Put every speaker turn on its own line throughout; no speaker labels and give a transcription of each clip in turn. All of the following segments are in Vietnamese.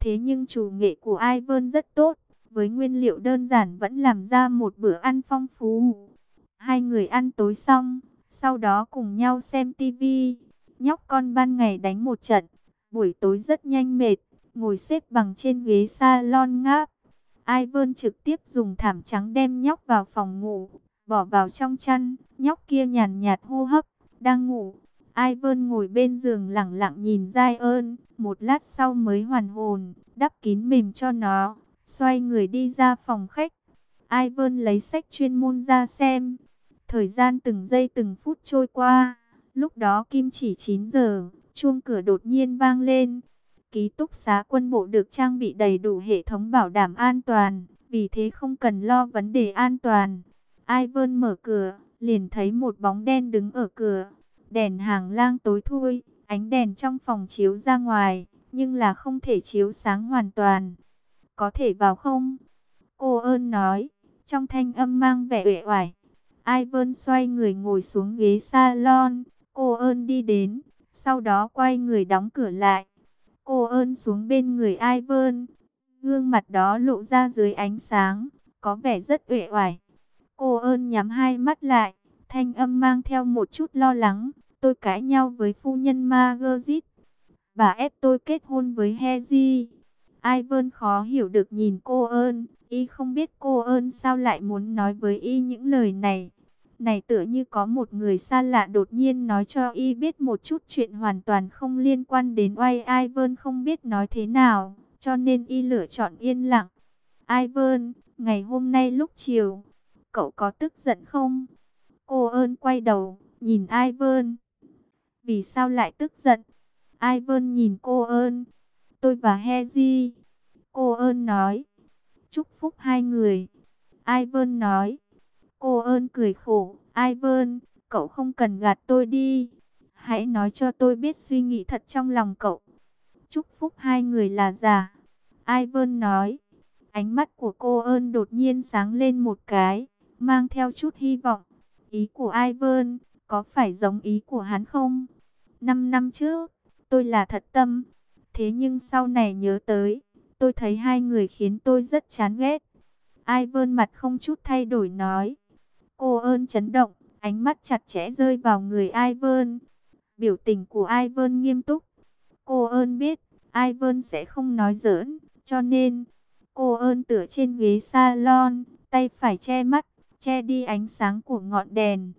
Thế nhưng chủ nghệ của Ivan rất tốt, với nguyên liệu đơn giản vẫn làm ra một bữa ăn phong phú. Hai người ăn tối xong, sau đó cùng nhau xem tivi. Nhóc con ban ngày đánh một trận, buổi tối rất nhanh mệt, ngồi xếp bằng trên ghế salon ngáp. Ivan trực tiếp dùng thảm trắng đem nhóc vào phòng ngủ, bỏ vào trong chăn, nhóc kia nhàn nhạt hô hấp, đang ngủ. Ivan ngồi bên giường lẳng lặng nhìn Zion, một lát sau mới hoàn hồn, đắp kín mền cho nó, xoay người đi ra phòng khách. Ivan lấy sách chuyên môn ra xem. Thời gian từng giây từng phút trôi qua, lúc đó kim chỉ 9 giờ, chuông cửa đột nhiên vang lên. Ký túc xá quân bộ được trang bị đầy đủ hệ thống bảo đảm an toàn, vì thế không cần lo vấn đề an toàn. Ivan mở cửa, liền thấy một bóng đen đứng ở cửa. Đèn hàng lang tối thui, ánh đèn trong phòng chiếu ra ngoài, nhưng là không thể chiếu sáng hoàn toàn. Có thể vào không? Cô ơn nói, trong thanh âm mang vẻ uể oải. Ivan xoay người ngồi xuống ghế salon, cô ơn đi đến, sau đó quay người đóng cửa lại. Cô ơn xuống bên người Ivan, gương mặt đó lộ ra dưới ánh sáng, có vẻ rất uể oải. Cô ơn nhắm hai mắt lại, thanh âm mang theo một chút lo lắng. Tôi cãi nhau với phu nhân Margaret. Bà ép tôi kết hôn với Hezi. Ivan khó hiểu được nhìn cô ơn. Y không biết cô ơn sao lại muốn nói với Y những lời này. Này tựa như có một người xa lạ đột nhiên nói cho Y biết một chút chuyện hoàn toàn không liên quan đến oai. Ivan không biết nói thế nào, cho nên Y lựa chọn yên lặng. Ivan, ngày hôm nay lúc chiều, cậu có tức giận không? Cô ơn quay đầu, nhìn Ivan. Vì sao lại tức giận? Ivan nhìn cô ơn. Tôi và Hezi. Cô ơn nói. Chúc phúc hai người. Ivan nói. Cô ơn cười khổ. Ivan, cậu không cần gạt tôi đi. Hãy nói cho tôi biết suy nghĩ thật trong lòng cậu. Chúc phúc hai người là giả. Ivan nói. Ánh mắt của cô ơn đột nhiên sáng lên một cái, mang theo chút hy vọng. Ý của Ivan, có phải giống ý của hắn không? 5 năm trước, tôi là thật tâm. Thế nhưng sau này nhớ tới, tôi thấy hai người khiến tôi rất chán ghét. Ivan mặt không chút thay đổi nói. Cô ơn chấn động, ánh mắt chặt chẽ rơi vào người Ivan. Biểu tình của Ivan nghiêm túc. Cô ơn biết, Ivan sẽ không nói giỡn, cho nên cô ơn tựa trên ghế salon, tay phải che mắt, che đi ánh sáng của ngọn đèn.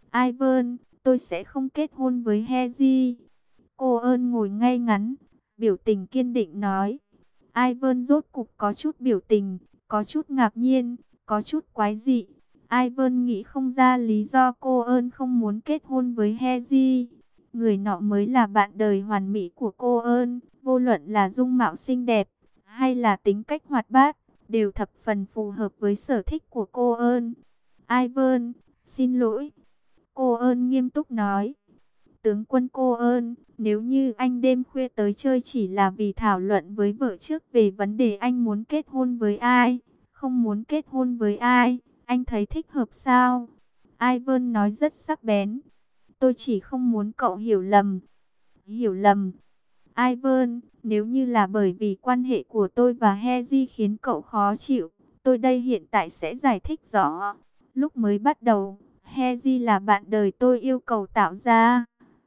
Ivan, tôi sẽ không kết hôn với Hezi. Cô ơn ngồi ngay ngắn, biểu tình kiên định nói. Ivan rốt cục có chút biểu tình, có chút ngạc nhiên, có chút quái dị. Ivan nghĩ không ra lý do cô ơn không muốn kết hôn với Hezi. Người nọ mới là bạn đời hoàn mỹ của cô ơn, vô luận là dung mạo xinh đẹp, hay là tính cách hoạt bát, đều thập phần phù hợp với sở thích của cô ơn. Ivan, xin lỗi. Cô ơn nghiêm túc nói. Tướng quân cô ơn, nếu như anh đêm khuya tới chơi chỉ là vì thảo luận với vợ trước về vấn đề anh muốn kết hôn với ai, không muốn kết hôn với ai, anh thấy thích hợp sao? Ivan nói rất sắc bén. Tôi chỉ không muốn cậu hiểu lầm. Hiểu lầm. Ivan, nếu như là bởi vì quan hệ của tôi và Hezi khiến cậu khó chịu, tôi đây hiện tại sẽ giải thích rõ. Lúc mới bắt đầu, Hezi là bạn đời tôi yêu cầu tạo ra.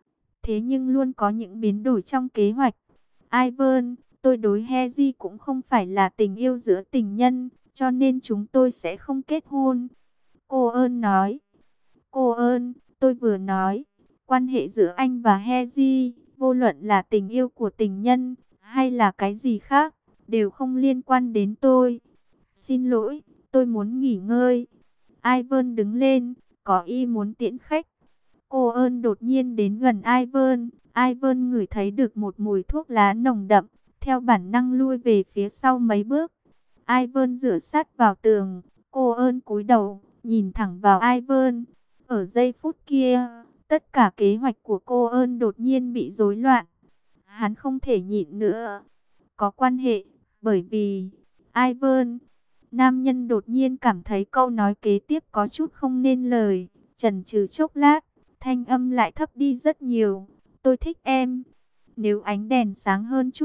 Thế nhưng luôn có những biến đổi trong kế hoạch. Ivan, tôi đối Hezi cũng không phải là tình yêu giữa tình nhân, cho nên chúng tôi sẽ không kết hôn. Cô ơn nói. Cô ơn, tôi vừa nói, quan hệ giữa anh và Hezi, vô luận là tình yêu của tình nhân, hay là cái gì khác, đều không liên quan đến tôi. Xin lỗi, tôi muốn nghỉ ngơi. Ivan đứng lên, có ý muốn tiễn khách. Cô ơn đột nhiên đến gần Ivan. Ivan ngửi thấy được một mùi thuốc lá nồng đậm, theo bản năng lui về phía sau mấy bước. Ivan dựa sát vào tường, cô ơn cúi đầu, nhìn thẳng vào Ivan. Ở giây phút kia, tất cả kế hoạch của cô ơn đột nhiên bị rối loạn. Hắn không thể nhịn nữa. Có quan hệ, bởi vì Ivan. Nam nhân đột nhiên cảm thấy câu nói kế tiếp có chút không nên lời. Chần chừ chốc lát, thanh âm lại thấp đi rất nhiều. Tôi thích em. Nếu ánh đèn sáng hơn chút,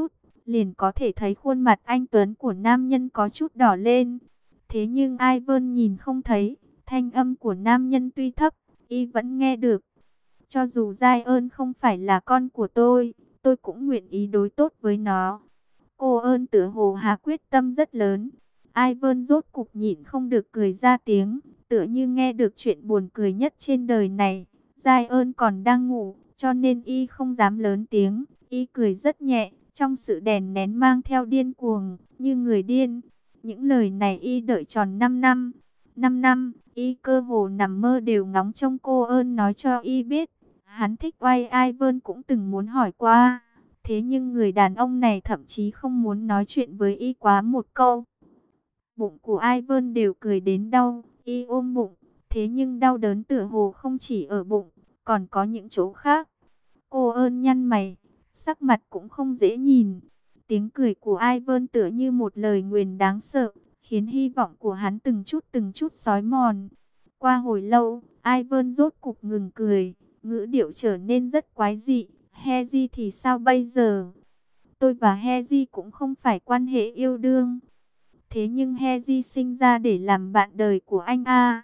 liền có thể thấy khuôn mặt anh tuấn của nam nhân có chút đỏ lên. Thế nhưng Ivan nhìn không thấy, thanh âm của nam nhân tuy thấp, y vẫn nghe được. Cho dù Giai ơn không phải là con của tôi cũng nguyện ý đối tốt với nó. Cô ơn tựa hồ hà quyết tâm rất lớn. Ivan rốt cục nhịn không được cười ra tiếng, tựa như nghe được chuyện buồn cười nhất trên đời này. Giai ơn còn đang ngủ, cho nên y không dám lớn tiếng. Y cười rất nhẹ, trong sự đèn nén mang theo điên cuồng, như người điên. Những lời này y đợi tròn 5 năm. 5 năm, y cơ hồ nằm mơ đều ngóng trông cô ơn nói cho y biết. Hắn thích oai Ivan cũng từng muốn hỏi qua. Thế nhưng người đàn ông này thậm chí không muốn nói chuyện với y quá một câu. Bụng của Ivan đều cười đến đau, y ôm bụng. Thế nhưng đau đớn tựa hồ không chỉ ở bụng, còn có những chỗ khác. Cô ơn nhăn mày, sắc mặt cũng không dễ nhìn. Tiếng cười của Ivan tựa như một lời nguyền đáng sợ, khiến hy vọng của hắn từng chút xói mòn. Qua hồi lâu, Ivan rốt cục ngừng cười, ngữ điệu trở nên rất quái dị. Heji thì sao bây giờ? Tôi và Heji cũng không phải quan hệ yêu đương. Thế nhưng Heji sinh ra để làm bạn đời của anh à?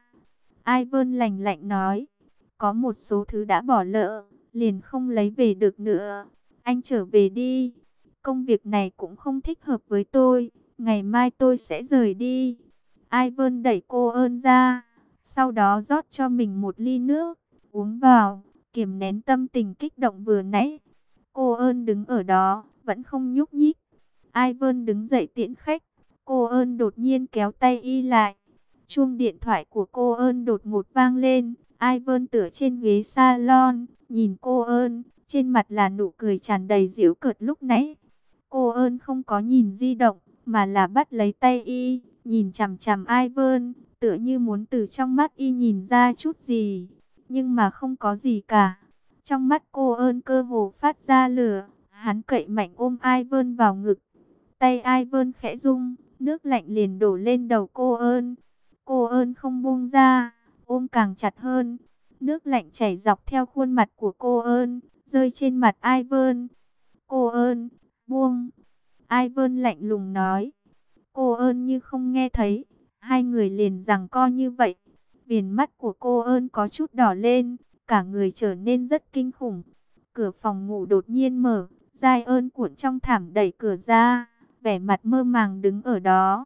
Ivan lạnh lạnh nói. Có một số thứ đã bỏ lỡ, liền không lấy về được nữa. Anh trở về đi. Công việc này cũng không thích hợp với tôi. Ngày mai tôi sẽ rời đi. Ivan đẩy cô ơn ra. Sau đó rót cho mình một ly nước. Uống vào, kiềm nén tâm tình kích động vừa nãy. Cô ơn đứng ở đó, vẫn không nhúc nhích. Ivan đứng dậy tiễn khách. Cô ơn đột nhiên kéo tay y lại. Chuông điện thoại của cô ơn đột ngột vang lên. Ivan tựa trên ghế salon, nhìn cô ơn, trên mặt là nụ cười tràn đầy giễu cợt lúc nãy. Cô ơn không có nhìn di động, mà là bắt lấy tay y, nhìn chằm chằm Ivan, tựa như muốn từ trong mắt y nhìn ra chút gì, nhưng mà không có gì cả. Trong mắt cô ơn cơ hồ phát ra lửa, hắn cậy mạnh ôm Ivan vào ngực. Tay Ivan khẽ rung, nước lạnh liền đổ lên đầu cô ơn. Cô ơn không buông ra, ôm càng chặt hơn. Nước lạnh chảy dọc theo khuôn mặt của cô ơn, rơi trên mặt Ivan. Cô ơn, buông. Ivan lạnh lùng nói. Cô ơn như không nghe thấy. Hai người liền giằng co như vậy. Viền mắt của cô ơn có chút đỏ lên, cả người trở nên rất kinh khủng. Cửa phòng ngủ đột nhiên mở, Giai ơn cuộn trong thảm đẩy cửa ra, vẻ mặt mơ màng đứng ở đó.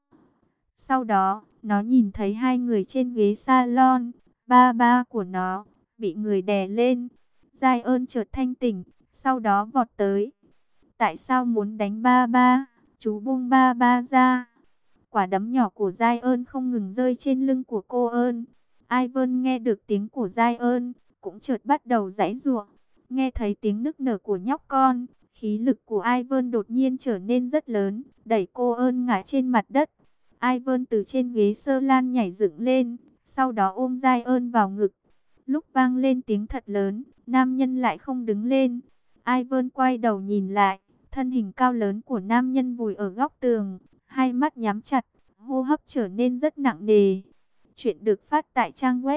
Sau đó, nó nhìn thấy hai người trên ghế salon, ba ba của nó bị người đè lên. Giai ơn chợt thanh tỉnh, sau đó vọt tới. Tại sao muốn đánh ba ba? Chú buông ba ba ra. Quả đấm nhỏ của Giai ơn không ngừng rơi trên lưng của cô ơn. Ivan nghe được tiếng của Giai ơn, cũng chợt bắt đầu giãy giụa. Nghe thấy tiếng nức nở của nhóc con, khí lực của Ivan đột nhiên trở nên rất lớn, đẩy cô ơn ngã trên mặt đất. Ivan từ trên ghế sơ lan nhảy dựng lên, sau đó ôm Giai ơn vào ngực. Lúc vang lên tiếng thật lớn, nam nhân lại không đứng lên. Ivan quay đầu nhìn lại, thân hình cao lớn của nam nhân vùi ở góc tường, hai mắt nhắm chặt, hô hấp trở nên rất nặng nề. Chuyện được phát tại trang web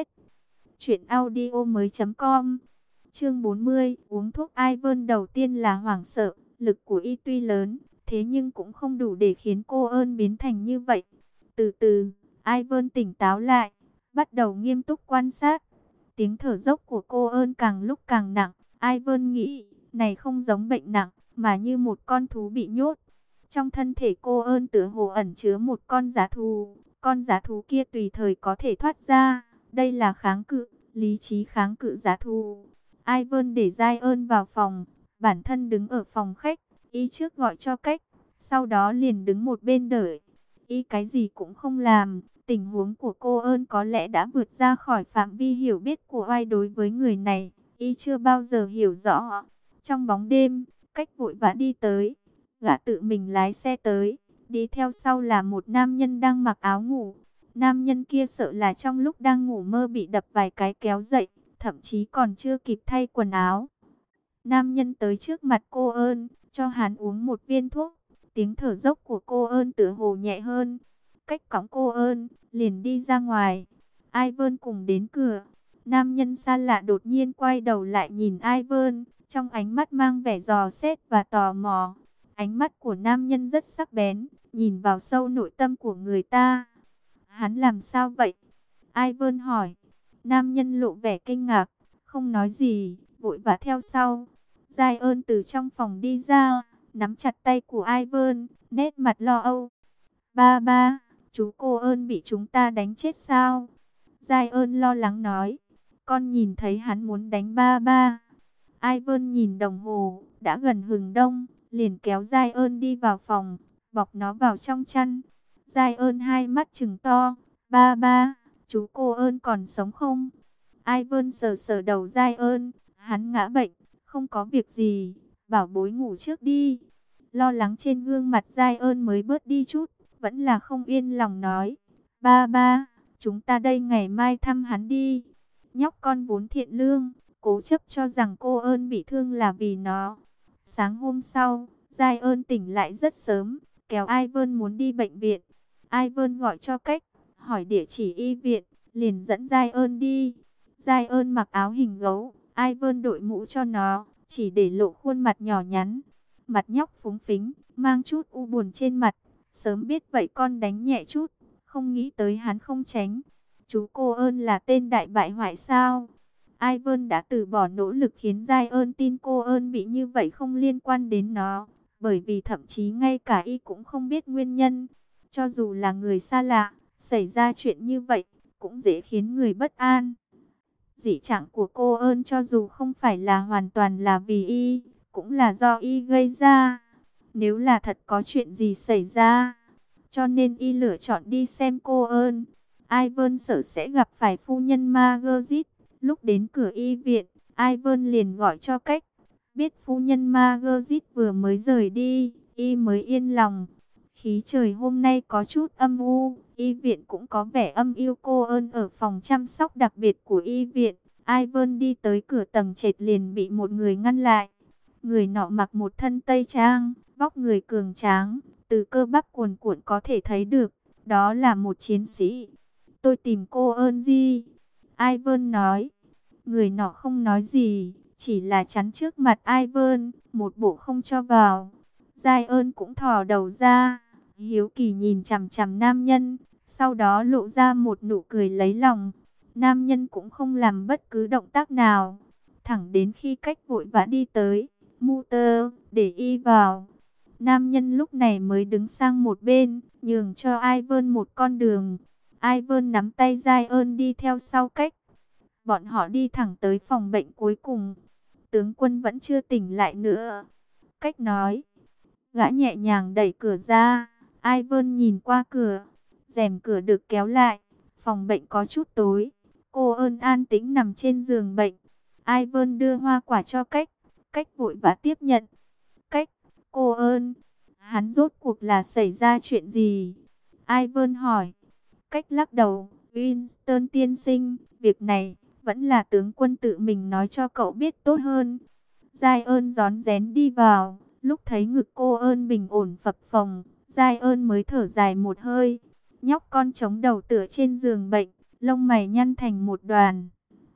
truyệnaudiomoi.com. Chương 40, uống thuốc. Ivan đầu tiên là hoảng sợ, lực của y tuy lớn, thế nhưng cũng không đủ để khiến cô ơn biến thành như vậy. Từ từ, Ivan tỉnh táo lại, bắt đầu nghiêm túc quan sát. Tiếng thở dốc của cô ơn càng lúc càng nặng. Ivan nghĩ, này không giống bệnh nặng, mà như một con thú bị nhốt. Trong thân thể cô ơn tựa hồ ẩn chứa một con dã thú. Con dã thú kia tùy thời có thể thoát ra. Đây là kháng cự, lý trí kháng cự dã thú. Ivan để Giai ơn vào phòng, bản thân đứng ở phòng khách. Y trước gọi cho cách, sau đó liền đứng một bên đợi. Y cái gì cũng không làm. Tình huống của cô ơn có lẽ đã vượt ra khỏi phạm vi hiểu biết của ai đối với người này. Y chưa bao giờ hiểu rõ. Trong bóng đêm, cách vội vã đi tới. Gã tự mình lái xe tới. Đi theo sau là một nam nhân đang mặc áo ngủ. Nam nhân kia sợ là trong lúc đang ngủ mơ bị đập vài cái kéo dậy. Thậm chí còn chưa kịp thay quần áo. Nam nhân tới trước mặt cô ơn, cho hắn uống một viên thuốc. Tiếng thở dốc của cô ơn tựa hồ nhẹ hơn. Cách cõng cô ơn, liền đi ra ngoài. Ivan cùng đến cửa. Nam nhân xa lạ đột nhiên quay đầu lại nhìn Ivan, trong ánh mắt mang vẻ dò xét và tò mò. Ánh mắt của nam nhân rất sắc bén, nhìn vào sâu nội tâm của người ta. Hắn làm sao vậy? Ivan hỏi. Nam nhân lộ vẻ kinh ngạc, không nói gì, vội vã theo sau. Giai ơn từ trong phòng đi ra, nắm chặt tay của Ivan, nét mặt lo âu. Ba ba, chú cô ơn bị chúng ta đánh chết sao? Giai ơn lo lắng nói. Con nhìn thấy hắn muốn đánh ba ba. Ivan nhìn đồng hồ, đã gần hừng đông, liền kéo Giai ơn đi vào phòng, bọc nó vào trong chăn. Giai ơn hai mắt trừng to. Ba ba, chú cô ơn còn sống không? Ivan sờ sờ đầu Giai ơn, hắn ngã bệnh, không có việc gì, bảo bối ngủ trước đi. Lo lắng trên gương mặt Giai ơn mới bớt đi chút, vẫn là không yên lòng nói. Ba ba, chúng ta đây ngày mai thăm hắn đi. Nhóc con vốn thiện lương, cố chấp cho rằng cô ơn bị thương là vì nó. Sáng hôm sau, Giai ơn tỉnh lại rất sớm, kéo Ivan muốn đi bệnh viện. Ivan gọi cho cách, hỏi địa chỉ y viện, liền dẫn Giai ơn đi. Giai ơn mặc áo hình gấu, Ivan đội mũ cho nó, chỉ để lộ khuôn mặt nhỏ nhắn. Mặt nhóc phúng phính, mang chút u buồn trên mặt. Sớm biết vậy con đánh nhẹ chút, không nghĩ tới hắn không tránh. Chú cô ơn là tên đại bại hoại sao? Ivan đã từ bỏ nỗ lực khiến Giai ơn tin cô ơn bị như vậy không liên quan đến nó. Bởi vì thậm chí ngay cả y cũng không biết nguyên nhân. Cho dù là người xa lạ, xảy ra chuyện như vậy, cũng dễ khiến người bất an. Dị trạng của cô ơn cho dù không phải là hoàn toàn là vì y, cũng là do y gây ra. Nếu là thật có chuyện gì xảy ra, cho nên y lựa chọn đi xem cô ơn. Ivan sợ sẽ gặp phải phu nhân Margaret. Lúc đến cửa y viện, Ivan liền gọi cho cách. Biết phu nhân Margaret vừa mới rời đi, y mới yên lòng. Khí trời hôm nay có chút âm u, y viện cũng có vẻ âm u. Cô ơn ở phòng chăm sóc đặc biệt của y viện. Ivan đi tới cửa tầng trệt liền bị một người ngăn lại. Người nọ mặc một thân tây trang, vóc người cường tráng, từ cơ bắp cuồn cuộn có thể thấy được, đó là một chiến sĩ. Tôi tìm cô ơn gì? Ivan nói. Người nọ không nói gì, chỉ là chắn trước mặt Ivan, một bộ không cho vào. Giai ơn cũng thò đầu ra, hiếu kỳ nhìn chằm chằm nam nhân, sau đó lộ ra một nụ cười lấy lòng. Nam nhân cũng không làm bất cứ động tác nào, thẳng đến khi cách vội vã đi tới, mu tơ, để y vào. Nam nhân lúc này mới đứng sang một bên, nhường cho Ivan một con đường. Ivan nắm tay Giai ơn đi theo sau cách. Bọn họ đi thẳng tới phòng bệnh cuối cùng. Tướng quân vẫn chưa tỉnh lại nữa. Cách nói. Gã nhẹ nhàng đẩy cửa ra. Ivan nhìn qua cửa. Rèm cửa được kéo lại. Phòng bệnh có chút tối. Cô ơn an tĩnh nằm trên giường bệnh. Ivan đưa hoa quả cho cách. Cách vội vã tiếp nhận. Cách, cô ơn. Hắn rốt cuộc là xảy ra chuyện gì? Ivan hỏi. Cách lắc đầu. Winston tiên sinh, việc này vẫn là tướng quân tự mình nói cho cậu biết tốt hơn. Giai ơn rón rén đi vào, lúc thấy ngực cô ơn bình ổn phập phồng, Giai ơn mới thở dài một hơi. Nhóc con chống đầu tựa trên giường bệnh, lông mày nhăn thành một đoàn.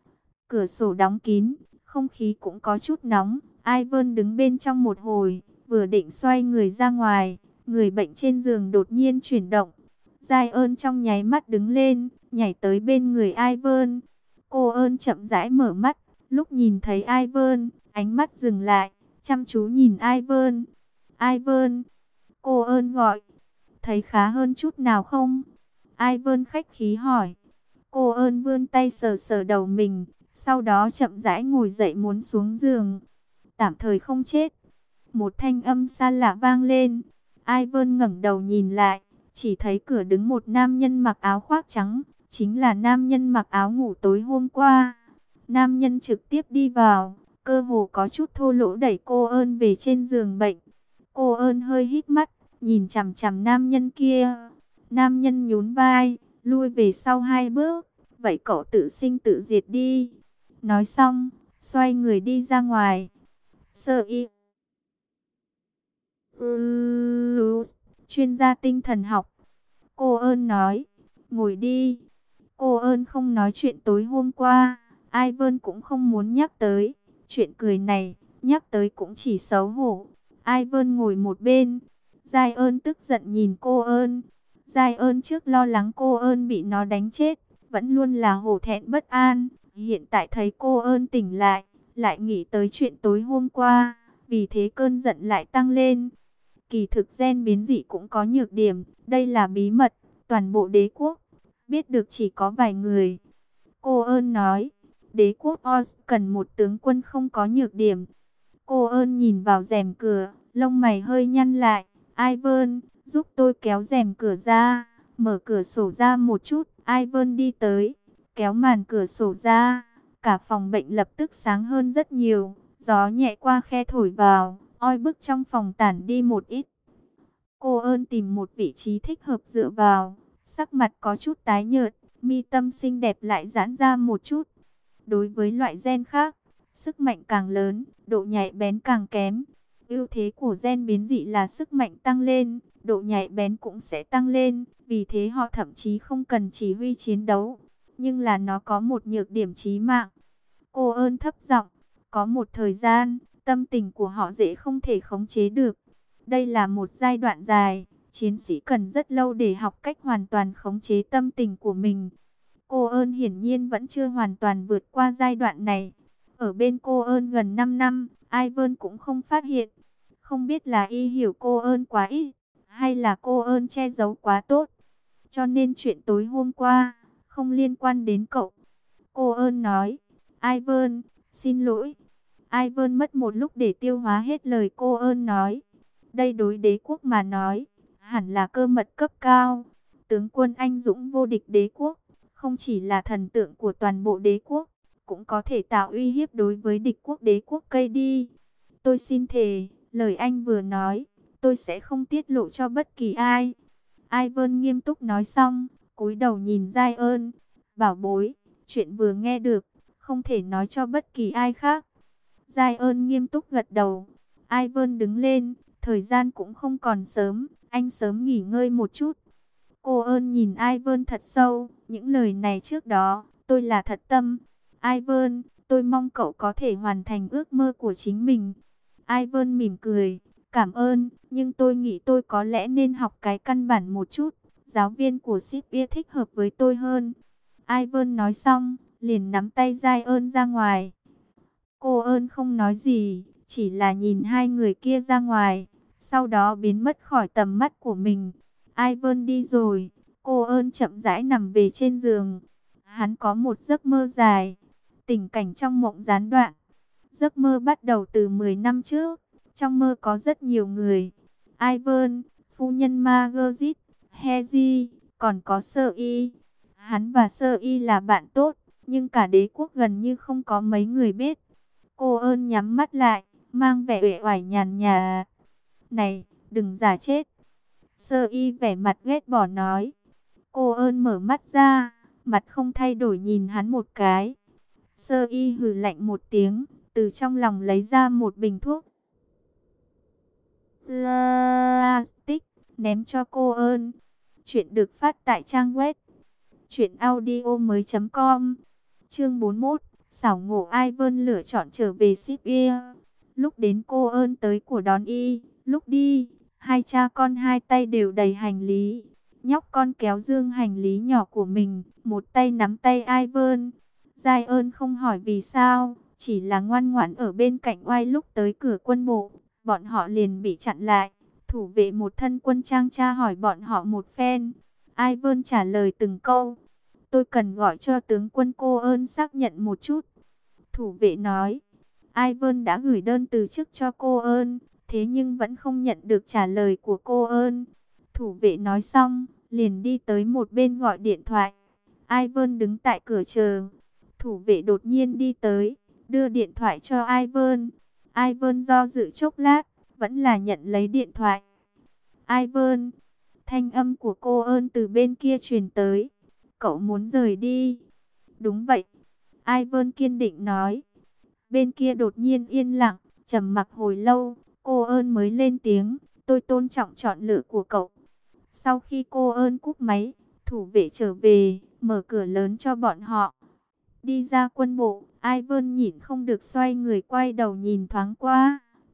Cửa sổ đóng kín, không khí cũng có chút nóng. Ivan đứng bên trong một hồi, vừa định xoay người ra ngoài, người bệnh trên giường đột nhiên chuyển động. Giai ơn trong nháy mắt đứng lên, nhảy tới bên người Ivan. Cô ơn chậm rãi mở mắt, lúc nhìn thấy Ivan, ánh mắt dừng lại, chăm chú nhìn Ivan. Ivan, cô ơn gọi, thấy khá hơn chút nào không? Ivan khách khí hỏi. Cô ơn vươn tay sờ sờ đầu mình, sau đó chậm rãi ngồi dậy muốn xuống giường. Tạm thời không chết. Một thanh âm xa lạ vang lên. Ivan ngẩng đầu nhìn lại, chỉ thấy cửa đứng một nam nhân mặc áo khoác trắng, chính là nam nhân mặc áo ngủ tối hôm qua. Nam nhân trực tiếp đi vào, cơ hồ có chút thô lỗ đẩy cô ơn về trên giường bệnh. Cô ơn hơi hít mắt, nhìn chằm chằm nam nhân kia. Nam nhân nhún vai, lui về sau 2 bước. Vậy cậu tự sinh tự diệt đi. Nói xong, xoay người đi ra ngoài. Sơ y chuyên gia tinh thần học. Cô ơn nói, ngồi đi. Cô ơn không nói chuyện tối hôm qua. Ivan cũng không muốn nhắc tới. Chuyện cười này, nhắc tới cũng chỉ xấu hổ. Ivan ngồi một bên. Giai ơn tức giận nhìn cô ơn. Giai ơn trước lo lắng cô ơn bị nó đánh chết, vẫn luôn là hổ thẹn bất an. Hiện tại thấy cô ơn tỉnh lại nghĩ tới chuyện tối hôm qua, vì thế cơn giận lại tăng lên. Kỳ thực gen biến dị cũng có nhược điểm, đây là bí mật, toàn bộ đế quốc biết được chỉ có vài người. Cô ơn nói, đế quốc Oz cần một tướng quân không có nhược điểm. Cô ơn nhìn vào rèm cửa, lông mày hơi nhăn lại. Ivan, giúp tôi kéo rèm cửa ra, mở cửa sổ ra một chút. Ivan đi tới, kéo màn cửa sổ ra. Cả phòng bệnh lập tức sáng hơn rất nhiều. Gió nhẹ qua khe thổi vào, oi bức trong phòng tản đi một ít. Cô ơn tìm một vị trí thích hợp dựa vào, sắc mặt có chút tái nhợt, mi tâm xinh đẹp lại giãn ra một chút. Đối với loại gen khác, sức mạnh càng lớn, độ nhạy bén càng kém. Ưu thế của gen biến dị là sức mạnh tăng lên, độ nhạy bén cũng sẽ tăng lên, vì thế họ thậm chí không cần chỉ huy chiến đấu. Nhưng là nó có một nhược điểm chí mạng. Cô ơn thấp giọng, có một thời gian, tâm tình của họ dễ không thể khống chế được. Đây là một giai đoạn dài, chiến sĩ cần rất lâu để học cách hoàn toàn khống chế tâm tình của mình. Cô ơn hiển nhiên vẫn chưa hoàn toàn vượt qua giai đoạn này. Ở bên cô ơn gần 5 năm, Ivan cũng không phát hiện. Không biết là y hiểu cô ơn quá ít, hay là cô ơn che giấu quá tốt. Cho nên chuyện tối hôm qua, không liên quan đến cậu. Cô ơn nói, Ivan, xin lỗi. Ivan mất một lúc để tiêu hóa hết lời cô ơn nói. Đây đối đế quốc mà nói, hẳn là cơ mật cấp cao. Tướng quân anh dũng vô địch đế quốc, không chỉ là thần tượng của toàn bộ đế quốc, cũng có thể tạo uy hiếp đối với địch quốc đế quốc cây đi. Tôi xin thề, lời anh vừa nói, tôi sẽ không tiết lộ cho bất kỳ ai. Ivan nghiêm túc nói xong, cúi đầu nhìn Giai ơn. Bảo bối, chuyện vừa nghe được, không thể nói cho bất kỳ ai khác. Giai ơn nghiêm túc gật đầu. Ivan đứng lên, thời gian cũng không còn sớm, anh sớm nghỉ ngơi một chút. Cô ơn nhìn Ivan thật sâu, những lời này trước đó, tôi là thật tâm. Ivan, tôi mong cậu có thể hoàn thành ước mơ của chính mình. Ivan mỉm cười, cảm ơn, nhưng tôi nghĩ tôi có lẽ nên học cái căn bản một chút. Giáo viên của Sipia thích hợp với tôi hơn. Ivan nói xong, liền nắm tay Giai ơn ra ngoài. Cô ơn không nói gì, chỉ là nhìn hai người kia ra ngoài, sau đó biến mất khỏi tầm mắt của mình. Ivan đi rồi, cô ơn chậm rãi nằm về trên giường. Hắn có một giấc mơ dài, tình cảnh trong mộng gián đoạn. Giấc mơ bắt đầu từ 10 năm trước, trong mơ có rất nhiều người. Ivan, phu nhân Margaret, Hezi, còn có Sơ Y. Hắn và Sơ Y là bạn tốt, nhưng cả đế quốc gần như không có mấy người biết. Cô ơn nhắm mắt lại, mang vẻ uể oải nhàn nhà. Này, đừng giả chết. Sơ Y vẻ mặt ghét bỏ nói. Cô ơn mở mắt ra, mặt không thay đổi nhìn hắn một cái. Sơ Y hừ lạnh một tiếng, từ trong lòng lấy ra một bình thuốc plastic, ném cho cô ơn. Chuyện được phát tại trang web truyệnaudiomoi.com. Chương 41, xảo ngộ Ivan lựa chọn trở về Sipia. Lúc đến cô ơn tới của đón y, lúc đi, hai cha con hai tay đều đầy hành lý. Nhóc con kéo dương hành lý nhỏ của mình, một tay nắm tay Ivan. Giai ơn không hỏi vì sao, chỉ là ngoan ngoãn ở bên cạnh oai. Lúc tới cửa quân bộ, bọn họ liền bị chặn lại. Thủ vệ một thân quân trang tra hỏi bọn họ một phen. Ivan trả lời từng câu. Tôi cần gọi cho tướng quân cô ơn xác nhận một chút. Thủ vệ nói, Ivan đã gửi đơn từ chức cho cô ơn, thế nhưng vẫn không nhận được trả lời của cô ơn. Thủ vệ nói xong, liền đi tới một bên gọi điện thoại. Ivan đứng tại cửa chờ. Thủ vệ đột nhiên đi tới, đưa điện thoại cho Ivan. Ivan do dự chốc lát, vẫn là nhận lấy điện thoại. Ivan, thanh âm của cô ơn từ bên kia truyền tới. Cậu muốn rời đi? Đúng vậy. Ivan kiên định nói. Bên kia đột nhiên yên lặng, trầm mặc hồi lâu, cô ơn mới lên tiếng. Tôi tôn trọng chọn lựa của cậu. Sau khi cô ơn cúp máy, thủ vệ trở về, mở cửa lớn cho bọn họ. Đi ra quân bộ, Ivan nhịn không được xoay người quay đầu nhìn thoáng qua.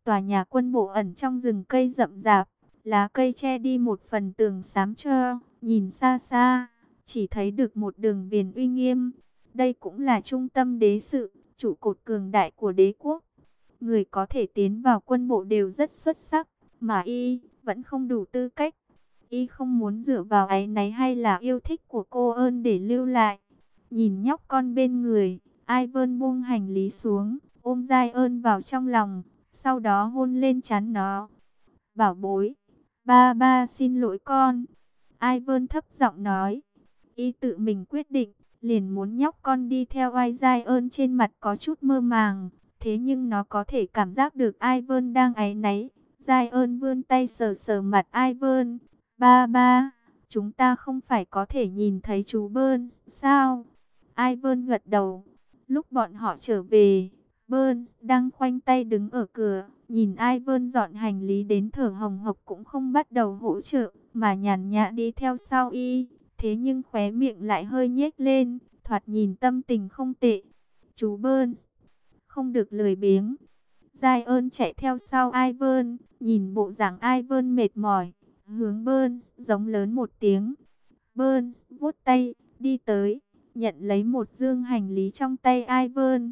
tòa nhà quân bộ ẩn trong rừng cây rậm rạp, lá cây che đi một phần tường xám trơ, nhìn xa xa, chỉ thấy được một đường viền uy nghiêm. Đây cũng là trung tâm đế sự, trụ cột cường đại của đế quốc. Người có thể tiến vào quân bộ đều rất xuất sắc, mà y vẫn không đủ tư cách. Y không muốn dựa vào áy náy hay là yêu thích của cô ơn để lưu lại. Nhìn nhóc con bên người, Ivan buông hành lý xuống, ôm Giai ơn vào trong lòng, sau đó hôn lên trán nó. Bảo bối, ba ba xin lỗi con. Ivan thấp giọng nói. Y tự mình quyết định, liền muốn nhóc con đi theo Giai ơn trên mặt có chút mơ màng. Thế nhưng nó có thể cảm giác được Ivan đang áy náy. Giai ơn vươn tay sờ sờ mặt Ivan. Ba ba, chúng ta không phải có thể nhìn thấy chú Burns sao? Ivan gật đầu. Lúc bọn họ trở về, Burns đang khoanh tay đứng ở cửa, nhìn Ivan dọn hành lý đến thở hồng hộc cũng không bắt đầu hỗ trợ, mà nhàn nhã đi theo sau y. Thế nhưng khóe miệng lại hơi nhếch lên, thoạt nhìn tâm tình không tệ. Chú Burns, không được lười biếng. Giai ơn chạy theo sau Ivan, nhìn bộ dạng Ivan mệt mỏi, hướng Burns giống lớn một tiếng. Burns vuốt tay, đi tới, nhận lấy một dương hành lý trong tay Ivan.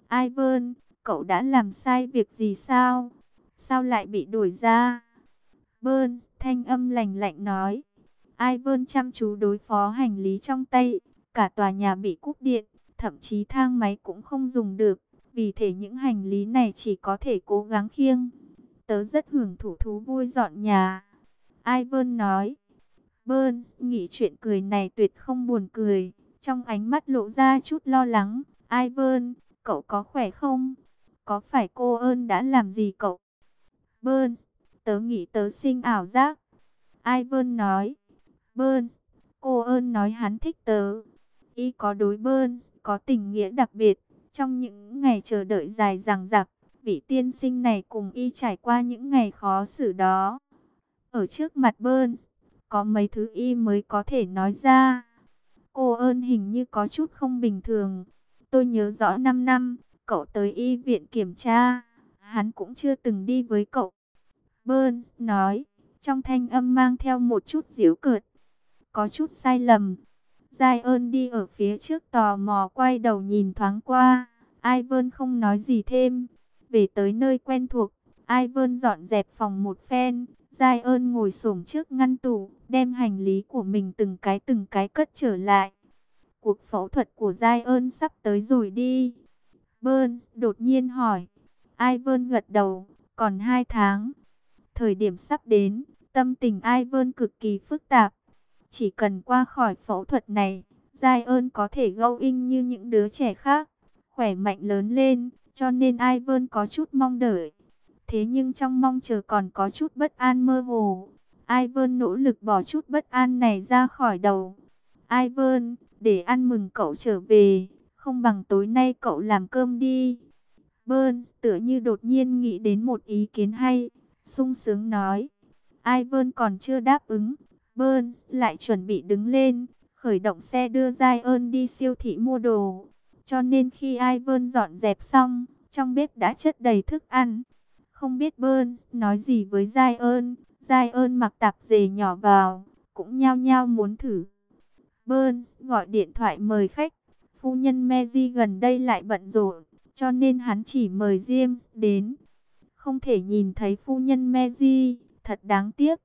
Ivan, cậu đã làm sai việc gì sao? Sao lại bị đuổi ra? Burns thanh âm lạnh lạnh nói. Ivan chăm chú đối phó hành lý trong tay. Cả tòa nhà bị cúp điện, thậm chí thang máy cũng không dùng được. Vì thế những hành lý này chỉ có thể cố gắng khiêng. Tớ rất hưởng thụ thú vui dọn nhà. Ivan nói. Burns nghĩ chuyện cười này tuyệt không buồn cười. Trong ánh mắt lộ ra chút lo lắng. Ivan, cậu có khỏe không? Có phải cô ơn đã làm gì cậu? Burns, tớ nghĩ tớ sinh ảo giác. Ivan nói. Burns, cô ơn nói hắn thích tớ. Y có đối Burns có tình nghĩa đặc biệt. Trong những ngày chờ đợi dài dằng dặc, vị tiên sinh này cùng y trải qua những ngày khó xử đó. Ở trước mặt Burns, có mấy thứ y mới có thể nói ra. Cô ơn hình như có chút không bình thường. Tôi nhớ rõ 5 năm, cậu tới y viện kiểm tra, hắn cũng chưa từng đi với cậu. Burns nói, trong thanh âm mang theo một chút giễu cợt. Có chút sai lầm. Giai ơn đi ở phía trước tò mò quay đầu nhìn thoáng qua. Ivan không nói gì thêm. Về tới nơi quen thuộc, Ivan dọn dẹp phòng một phen. Giai ơn ngồi xổm trước ngăn tủ, đem hành lý của mình từng cái cất trở lại. Cuộc phẫu thuật của Giai ơn sắp tới rồi đi. Burns đột nhiên hỏi. Ivan gật đầu, còn 2 tháng. Thời điểm sắp đến, tâm tình Ivan cực kỳ phức tạp. Chỉ cần qua khỏi phẫu thuật này, Giai ơn có thể gâu in như những đứa trẻ khác, khỏe mạnh lớn lên, cho nên Ivan có chút mong đợi. Thế nhưng trong mong chờ còn có chút bất an mơ hồ. Ivan nỗ lực bỏ chút bất an này ra khỏi đầu. Ivan, để ăn mừng cậu trở về, không bằng tối nay cậu làm cơm đi. Burns tựa như đột nhiên nghĩ đến một ý kiến hay, sung sướng nói. Ivan còn chưa đáp ứng, Burns lại chuẩn bị đứng lên, khởi động xe đưa Giai ơn đi siêu thị mua đồ. Cho nên khi Ivan dọn dẹp xong, trong bếp đã chất đầy thức ăn. Không biết Burns nói gì với Giai ơn mặc tạp dề nhỏ vào, cũng nhao nhao muốn thử. Burns gọi điện thoại mời khách. Phu nhân Mary gần đây lại bận rộn, cho nên hắn chỉ mời James đến. Không thể nhìn thấy phu nhân Mary, thật đáng tiếc.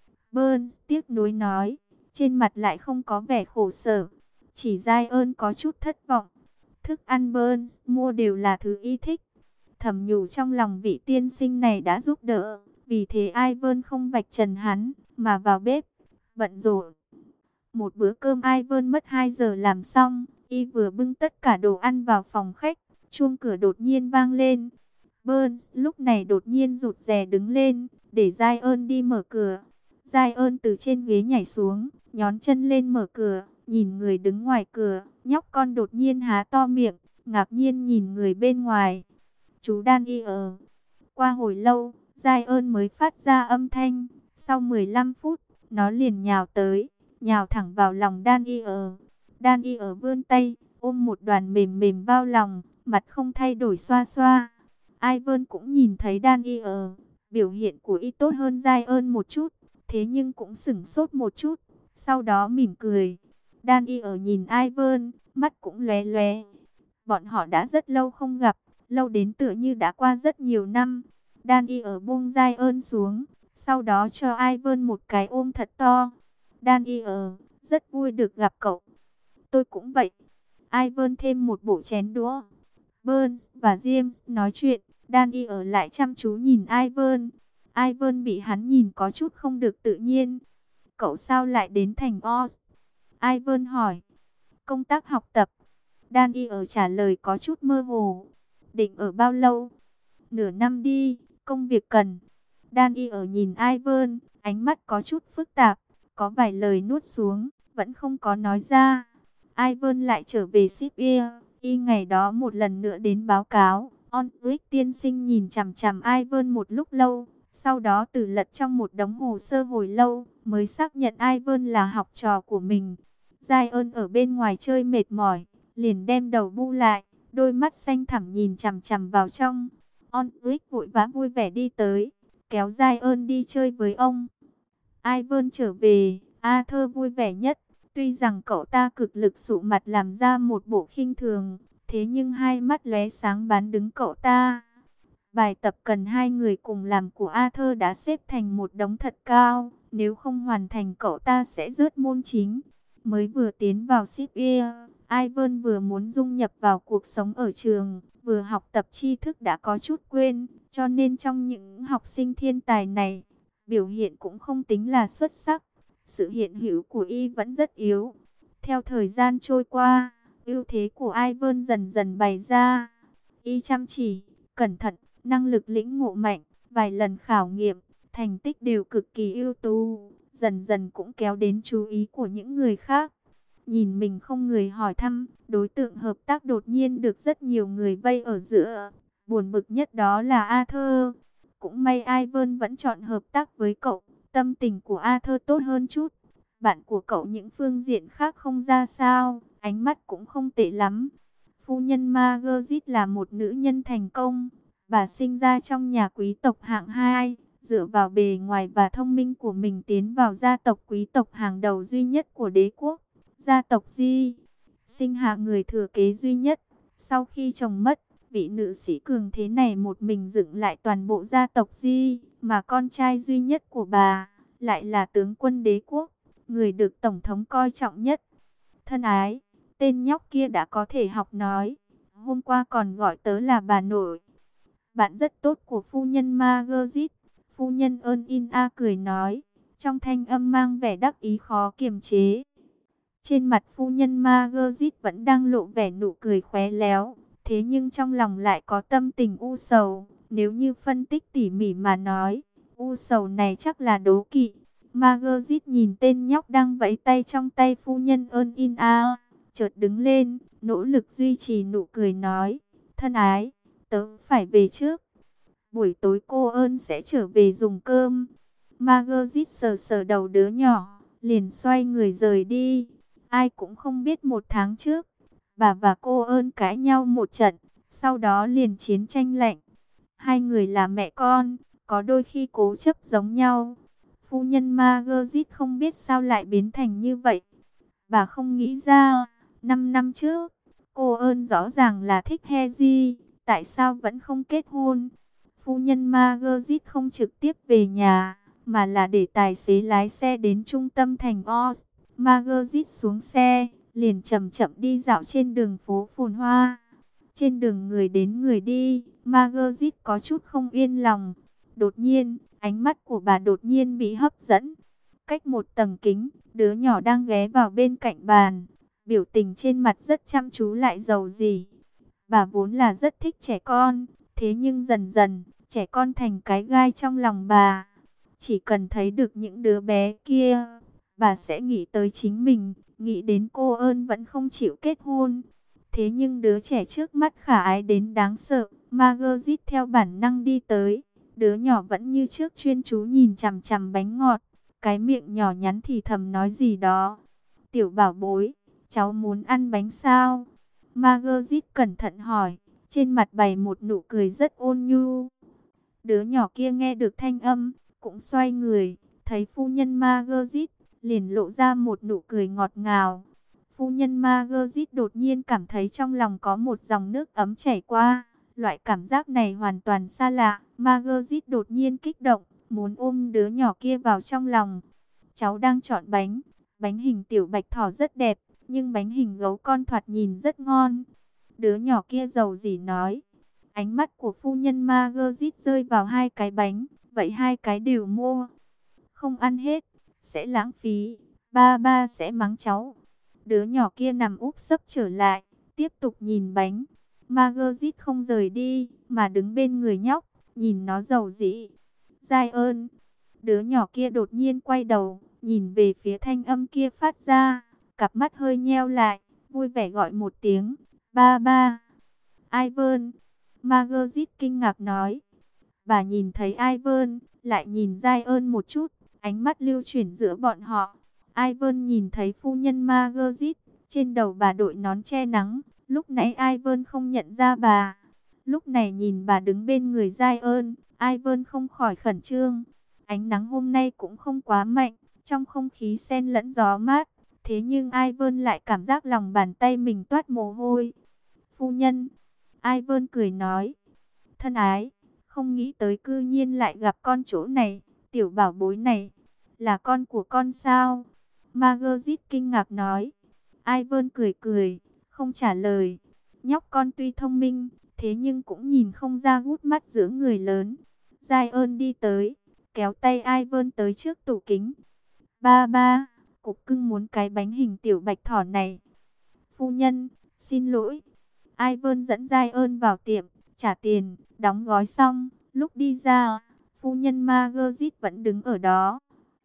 Burns tiếc nuối nói, trên mặt lại không có vẻ khổ sở. Chỉ Giai ơn có chút thất vọng. Thức ăn Burns mua đều là thứ y thích. Thầm nhủ trong lòng vị tiên sinh này đã giúp đỡ. Vì thế Ivan không vạch trần hắn, mà vào bếp, bận rộn. Một bữa cơm Ivan mất 2 giờ làm xong. Y vừa bưng tất cả đồ ăn vào phòng khách, chuông cửa đột nhiên vang lên. Burns lúc này đột nhiên rụt rè đứng lên, để Giai ơn đi mở cửa. Giai ơn từ trên ghế nhảy xuống, nhón chân lên mở cửa, nhìn người đứng ngoài cửa. Nhóc con đột nhiên há to miệng, ngạc nhiên nhìn người bên ngoài. Chú Daniel. Qua hồi lâu, Giai ơn mới phát ra âm thanh. Sau 15 phút, nó liền nhào tới, nhào thẳng vào lòng Daniel. Daniel vươn tay, ôm một đoàn mềm mềm bao lòng, mặt không thay đổi xoa xoa. Ivan cũng nhìn thấy Daniel, biểu hiện của y tốt hơn Zion một chút, thế nhưng cũng sửng sốt một chút, sau đó mỉm cười. Daniel nhìn Ivan, mắt cũng lóe lóe. Bọn họ đã rất lâu không gặp, lâu đến tựa như đã qua rất nhiều năm. Daniel buông Zion xuống, sau đó cho Ivan một cái ôm thật to. Daniel, rất vui được gặp cậu. Tôi cũng vậy. Ivan thêm một bộ chén đũa. Burns và James nói chuyện, Daniel lại chăm chú nhìn Ivan. Ivan bị hắn nhìn có chút không được tự nhiên. Cậu sao lại đến thành Oz? Ivan hỏi. Công tác học tập. Daniel trả lời có chút mơ hồ. Định ở bao lâu? Nửa năm đi, công việc cần. Daniel nhìn Ivan, ánh mắt có chút phức tạp, có vài lời nuốt xuống, vẫn không có nói ra. Ivan lại trở về Sibia, y ngày đó một lần nữa đến báo cáo. Ulrich tiên sinh nhìn chằm chằm Ivan một lúc lâu, sau đó từ lật trong một đống hồ sơ hồi lâu, mới xác nhận Ivan là học trò của mình. Zion ở bên ngoài chơi mệt mỏi, liền đem đầu bu lại, đôi mắt xanh thẳm nhìn chằm chằm vào trong. Ulrich vội vã vui vẻ đi tới, kéo Zion đi chơi với ông. Ivan trở về, Arthur vui vẻ nhất. Tuy rằng cậu ta cực lực sụ mặt làm ra một bộ khinh thường, thế nhưng hai mắt lóe sáng bán đứng cậu ta. Bài tập cần hai người cùng làm của Arthur đã xếp thành một đống thật cao, nếu không hoàn thành cậu ta sẽ rớt môn chính. Mới vừa tiến vào Sibia, Ivan vừa muốn dung nhập vào cuộc sống ở trường, vừa học tập tri thức đã có chút quên, cho nên trong những học sinh thiên tài này, biểu hiện cũng không tính là xuất sắc. Sự hiện hữu của y vẫn rất yếu. Theo thời gian trôi qua, ưu thế của Ivan dần dần bày ra. Y chăm chỉ, cẩn thận, năng lực lĩnh ngộ mạnh, vài lần khảo nghiệm, thành tích đều cực kỳ ưu tú, dần dần cũng kéo đến chú ý của những người khác. Nhìn mình không người hỏi thăm, đối tượng hợp tác đột nhiên được rất nhiều người vây ở giữa. Buồn bực nhất đó là Arthur. Cũng may Ivan vẫn chọn hợp tác với cậu. Tâm tình của Arthur tốt hơn chút. Bạn của cậu những phương diện khác không ra sao, ánh mắt cũng không tệ lắm. Phu nhân Margaret là một nữ nhân thành công. Bà sinh ra trong nhà quý tộc hạng 2, dựa vào bề ngoài và thông minh của mình tiến vào gia tộc quý tộc hàng đầu duy nhất của đế quốc, gia tộc Di. Sinh hạ người thừa kế duy nhất. Sau khi chồng mất, vị nữ sĩ cường thế này một mình dựng lại toàn bộ gia tộc Di, mà con trai duy nhất của bà lại là tướng quân đế quốc, người được tổng thống coi trọng nhất. Thân ái, tên nhóc kia đã có thể học nói, hôm qua còn gọi tớ là bà nội. Bạn rất tốt của phu nhân Margaret. Phu nhân Ern cười nói, trong thanh âm mang vẻ đắc ý khó kiềm chế. Trên mặt phu nhân Margaret vẫn đang lộ vẻ nụ cười khóe léo, thế nhưng trong lòng lại có tâm tình u sầu. Nếu như phân tích tỉ mỉ mà nói, u sầu này chắc là đố kỵ. Margaret nhìn tên nhóc đang vẫy tay trong tay phu nhân Ern chợt đứng lên, nỗ lực duy trì nụ cười nói, thân ái, tớ phải về trước. Buổi tối cô ơn sẽ trở về dùng cơm. Margaret sờ sờ đầu đứa nhỏ, liền xoay người rời đi. Ai cũng không biết một tháng trước, bà và cô ơn cãi nhau một trận, sau đó liền chiến tranh lạnh. Hai người là mẹ con, có đôi khi cố chấp giống nhau. Phu nhân Margaret không biết sao lại biến thành như vậy. Bà không nghĩ ra, 5 năm trước, cô ơn rõ ràng là thích Hezi, tại sao vẫn không kết hôn? Phu nhân Margaret không trực tiếp về nhà, mà là để tài xế lái xe đến trung tâm thành Oz. Margaret xuống xe, liền chậm chậm đi dạo trên đường phố phồn hoa. Trên đường người đến người đi, Margaret có chút không yên lòng. Đột nhiên, ánh mắt của bà đột nhiên bị hấp dẫn. Cách một tầng kính, đứa nhỏ đang ghé vào bên cạnh bàn. Biểu tình trên mặt rất chăm chú lại giàu dỉ. Bà vốn là rất thích trẻ con, thế nhưng dần dần, trẻ con thành cái gai trong lòng bà. Chỉ cần thấy được những đứa bé kia, bà sẽ nghĩ tới chính mình, nghĩ đến cô ơn vẫn không chịu kết hôn. Thế nhưng đứa trẻ trước mắt khả ái đến đáng sợ. Margaret theo bản năng đi tới. Đứa nhỏ vẫn như trước chuyên chú nhìn chằm chằm bánh ngọt. Cái miệng nhỏ nhắn thì thầm nói gì đó. Tiểu bảo bối, cháu muốn ăn bánh sao? Margaret cẩn thận hỏi. trên mặt bày một nụ cười rất ôn nhu. Đứa nhỏ kia nghe được thanh âm, cũng xoay người, thấy phu nhân Margaret, liền lộ ra một nụ cười ngọt ngào. Phu nhân Margaret đột nhiên cảm thấy trong lòng có một dòng nước ấm chảy qua. Loại cảm giác này hoàn toàn xa lạ. Margaret đột nhiên kích động, muốn ôm đứa nhỏ kia vào trong lòng. Cháu đang chọn bánh. Bánh hình tiểu bạch thỏ rất đẹp, nhưng bánh hình gấu con thoạt nhìn rất ngon. Đứa nhỏ kia giàu dĩ nói. Ánh mắt của phu nhân Margaret rơi vào hai cái bánh. Vậy hai cái đều mua. Không ăn hết, sẽ lãng phí. Ba ba sẽ mắng cháu. Đứa nhỏ kia nằm úp sấp trở lại, tiếp tục nhìn bánh. Margaret không rời đi, mà đứng bên người nhóc, nhìn nó giàu dĩ. Giai ơn. Đứa nhỏ kia đột nhiên quay đầu, nhìn về phía thanh âm kia phát ra. Cặp mắt hơi nheo lại, vui vẻ gọi một tiếng. Ba ba. Ivan. Margaret kinh ngạc nói. Bà nhìn thấy Ivan, lại nhìn Giai ơn một chút, ánh mắt lưu chuyển giữa bọn họ. Ivan nhìn thấy phu nhân Margaret, trên đầu bà đội nón che nắng. Lúc nãy Ivan không nhận ra bà. Lúc này nhìn bà đứng bên người Giai ơn, Ivan không khỏi khẩn trương. Ánh nắng hôm nay cũng không quá mạnh, trong không khí xen lẫn gió mát. Thế nhưng Ivan lại cảm giác lòng bàn tay mình toát mồ hôi. Phu nhân, Ivan cười nói. Thân ái, không nghĩ tới cư nhiên lại gặp con chỗ này, tiểu bảo bối này. Là con của con sao? Margaret kinh ngạc nói. Ivan cười cười, không trả lời. Nhóc con tuy thông minh, thế nhưng cũng nhìn không ra gút mắt giữa người lớn. Giai ơn đi tới, kéo tay Ivan tới trước tủ kính. Ba ba, cục cưng muốn cái bánh hình tiểu bạch thỏ này. Phu nhân, xin lỗi. Ivan dẫn Giai ơn vào tiệm, trả tiền, đóng gói xong. Lúc đi ra, phu nhân Margaret vẫn đứng ở đó.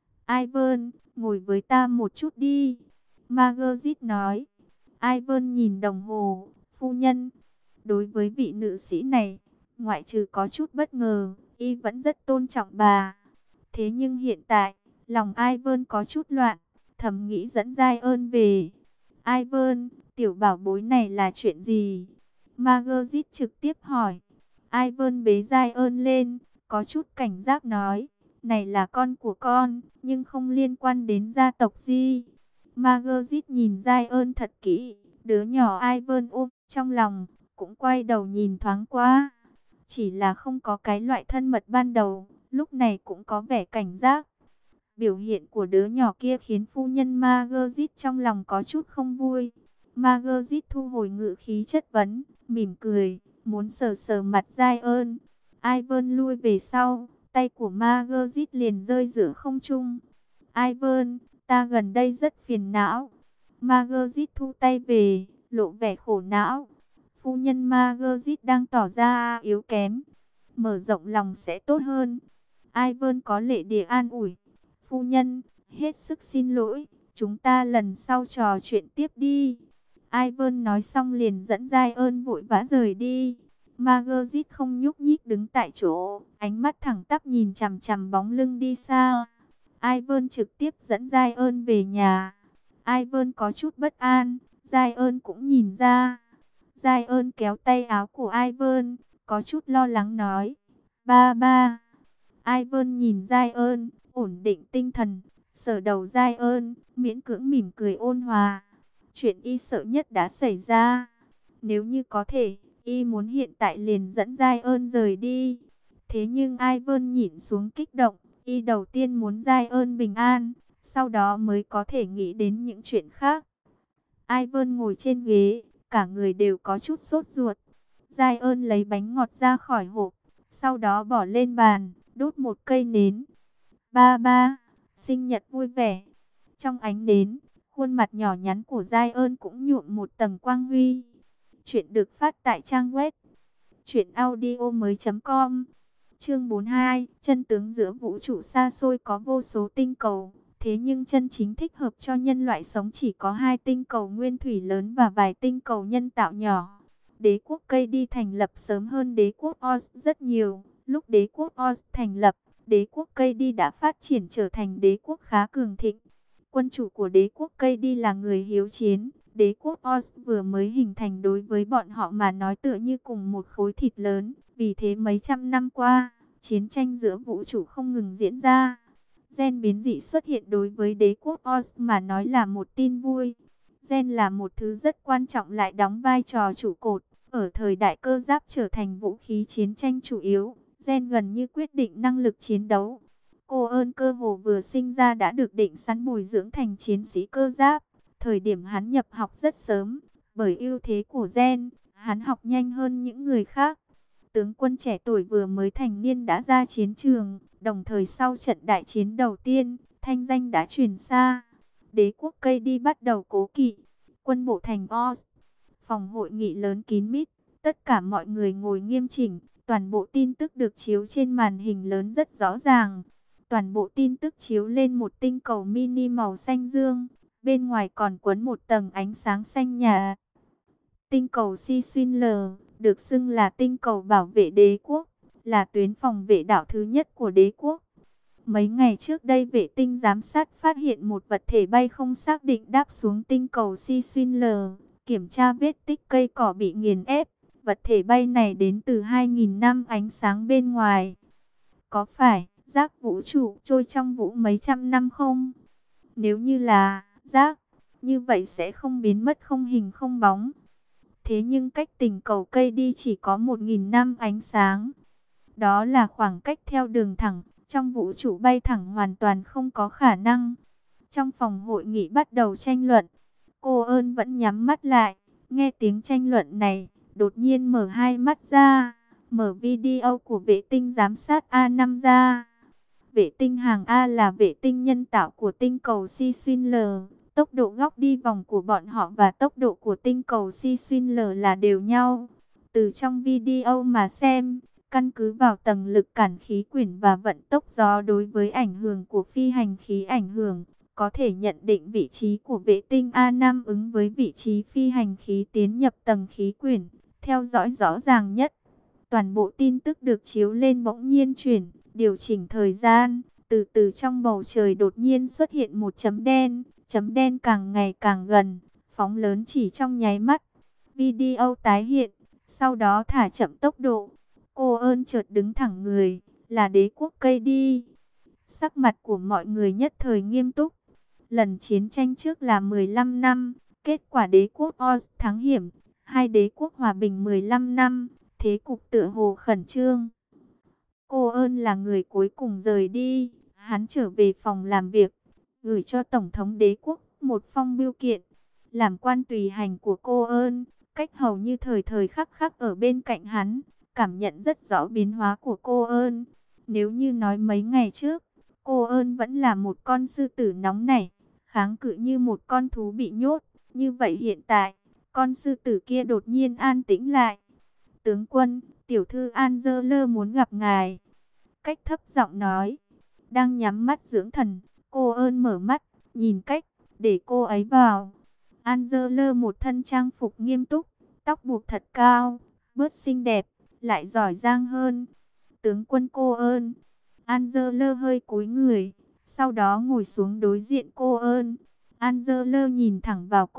Ivan, ngồi với ta một chút đi. Margaret nói. Ivan nhìn đồng hồ. Phu nhân, đối với vị nữ sĩ này, ngoại trừ có chút bất ngờ, y vẫn rất tôn trọng bà. Thế nhưng hiện tại, lòng Ivan có chút loạn, thầm nghĩ dẫn Giai ơn về. Ivan, tiểu bảo bối này là chuyện gì? Margaret trực tiếp hỏi. Ivan bế Giai ơn lên, có chút cảnh giác nói. Này là con của con, nhưng không liên quan đến gia tộc gì. Margaret nhìn Giai ơn thật kỹ, đứa nhỏ Ivan ôm trong lòng, cũng quay đầu nhìn thoáng qua. Chỉ là không có cái loại thân mật ban đầu, lúc này cũng có vẻ cảnh giác. Biểu hiện của đứa nhỏ kia khiến phu nhân Margaret trong lòng có chút không vui. Margaret thu hồi ngữ khí chất vấn, mỉm cười, muốn sờ sờ mặt Giai ơn. Ivan lui về sau, tay của Margaret liền rơi giữa không trung. Ivan, ta gần đây rất phiền não. Margaret thu tay về, lộ vẻ khổ não. Phu nhân Margaret đang tỏ ra yếu kém. Mở rộng lòng sẽ tốt hơn. Ivan có lệ địa an ủi. Phu nhân, hết sức xin lỗi. Chúng ta lần sau trò chuyện tiếp đi. Ivan nói xong liền dẫn Giai ơn vội vã rời đi. Margaret không nhúc nhích đứng tại chỗ, ánh mắt thẳng tắp nhìn chằm chằm bóng lưng đi xa. Ivan trực tiếp dẫn Giai ơn về nhà. Ivan có chút bất an, Giai ơn cũng nhìn ra. Giai ơn kéo tay áo của Ivan, có chút lo lắng nói. Ba ba. Ivan nhìn Giai ơn, ổn định tinh thần, sờ đầu Giai ơn, miễn cưỡng mỉm cười ôn hòa. Chuyện y sợ nhất đã xảy ra. Nếu như có thể, y muốn hiện tại liền dẫn Giai ơn rời đi. Thế nhưng Ivan nhịn xuống kích động, y đầu tiên muốn Giai ơn bình an, sau đó mới có thể nghĩ đến những chuyện khác. Ivan ngồi trên ghế, cả người đều có chút sốt ruột. Giai ơn lấy bánh ngọt ra khỏi hộp, sau đó bỏ lên bàn, đốt một cây nến. Ba ba, sinh nhật vui vẻ. Trong ánh nến, khuôn mặt nhỏ nhắn của Giai ơn cũng nhuộm một tầng quang huy. Chuyện được phát tại trang web truyệnaudiomoi.com. Chương 42, chân tướng giữa vũ trụ xa xôi có vô số tinh cầu, thế nhưng chân chính thích hợp cho nhân loại sống chỉ có 2 tinh cầu nguyên thủy lớn và vài tinh cầu nhân tạo nhỏ. Đế quốc cây đi thành lập sớm hơn đế quốc Oz rất nhiều. Lúc đế quốc Oz thành lập, đế quốc cây đi đã phát triển trở thành đế quốc khá cường thịnh. Quân chủ của đế quốc cây đi là người hiếu chiến, Đế quốc Oz vừa mới hình thành đối với bọn họ mà nói tựa như cùng một khối thịt lớn. Vì thế mấy trăm năm qua, chiến tranh giữa vũ trụ không ngừng diễn ra. Gen biến dị xuất hiện đối với đế quốc Oz mà nói là một tin vui. Gen là một thứ rất quan trọng lại đóng vai trò trụ cột. Ở thời đại cơ giáp trở thành vũ khí chiến tranh chủ yếu, gen gần như quyết định năng lực chiến đấu. Cô ơn cơ hồ vừa sinh ra đã được định sẵn bồi dưỡng thành chiến sĩ cơ giáp. Thời điểm hắn nhập học rất sớm, bởi ưu thế của gen, hắn học nhanh hơn những người khác. Tướng quân trẻ tuổi vừa mới thành niên đã ra chiến trường, đồng thời sau trận đại chiến đầu tiên, thanh danh đã truyền xa. Đế quốc cây đi bắt đầu cố kỵ, quân bộ thành Oz. Phòng hội nghị lớn kín mít, tất cả mọi người ngồi nghiêm chỉnh, toàn bộ tin tức được chiếu trên màn hình lớn rất rõ ràng. Toàn bộ tin tức chiếu lên một tinh cầu mini màu xanh dương, bên ngoài còn quấn một tầng ánh sáng xanh nhà. Tinh cầu Si Xuyên L, được xưng là tinh cầu bảo vệ đế quốc, là tuyến phòng vệ đảo thứ nhất của đế quốc. Mấy ngày trước đây vệ tinh giám sát phát hiện một vật thể bay không xác định đáp xuống tinh cầu Si Xuyên L, kiểm tra vết tích cây cỏ bị nghiền ép. Vật thể bay này đến từ 2.000 năm ánh sáng bên ngoài. Có phải rác vũ trụ trôi trong vũ mấy trăm năm không? Nếu như là rác, như vậy sẽ không biến mất không hình không bóng. Thế nhưng cách tình cầu cây đi chỉ có 1.000 năm ánh sáng. Đó là khoảng cách theo đường thẳng, trong vũ trụ bay thẳng hoàn toàn không có khả năng. Trong phòng hội nghị bắt đầu tranh luận, cô ơn vẫn nhắm mắt lại, nghe tiếng tranh luận này, đột nhiên mở hai mắt ra, mở video của vệ tinh giám sát A5 ra. Vệ tinh hàng A là vệ tinh nhân tạo của tinh cầu Si Xuyên L. Tốc độ góc đi vòng của bọn họ và tốc độ của tinh cầu Si Xuyên L là đều nhau. Từ trong video mà xem, căn cứ vào tầng lực cản khí quyển và vận tốc gió đối với ảnh hưởng của phi hành khí ảnh hưởng, có thể nhận định vị trí của vệ tinh A5 ứng với vị trí phi hành khí tiến nhập tầng khí quyển, theo dõi rõ ràng nhất. Toàn bộ tin tức được chiếu lên bỗng nhiên chuyển, điều chỉnh thời gian, từ từ trong bầu trời đột nhiên xuất hiện một chấm đen càng ngày càng gần, phóng lớn chỉ trong nháy mắt. Video tái hiện, sau đó thả chậm tốc độ. Cô ơn chợt đứng thẳng người, là đế quốc cây đi. Sắc mặt của mọi người nhất thời nghiêm túc. Lần chiến tranh trước là 15 năm, kết quả đế quốc Oz thắng hiểm, hai đế quốc hòa bình 15 năm, thế cục tựa hồ khẩn trương. Cô ơn là người cuối cùng rời đi, hắn trở về phòng làm việc, gửi cho Tổng thống đế quốc một phong bưu kiện. Làm quan tùy hành của cô ơn, cách hầu như thời thời khắc khắc ở bên cạnh hắn, cảm nhận rất rõ biến hóa của cô ơn. Nếu như nói mấy ngày trước, cô ơn vẫn là một con sư tử nóng nảy, kháng cự như một con thú bị nhốt. Như vậy hiện tại, con sư tử kia đột nhiên an tĩnh lại. Tướng quân, tiểu thư Angela muốn gặp ngài. Cách thấp giọng nói, đang nhắm mắt dưỡng thần, cô ơn mở mắt, nhìn cách, để cô ấy vào. Angela một thân trang phục nghiêm túc, tóc buộc thật cao, bớt xinh đẹp, lại giỏi giang hơn. Tướng quân cô ơn. Angela hơi cúi người, sau đó ngồi xuống đối diện cô ơn. Angela nhìn thẳng vào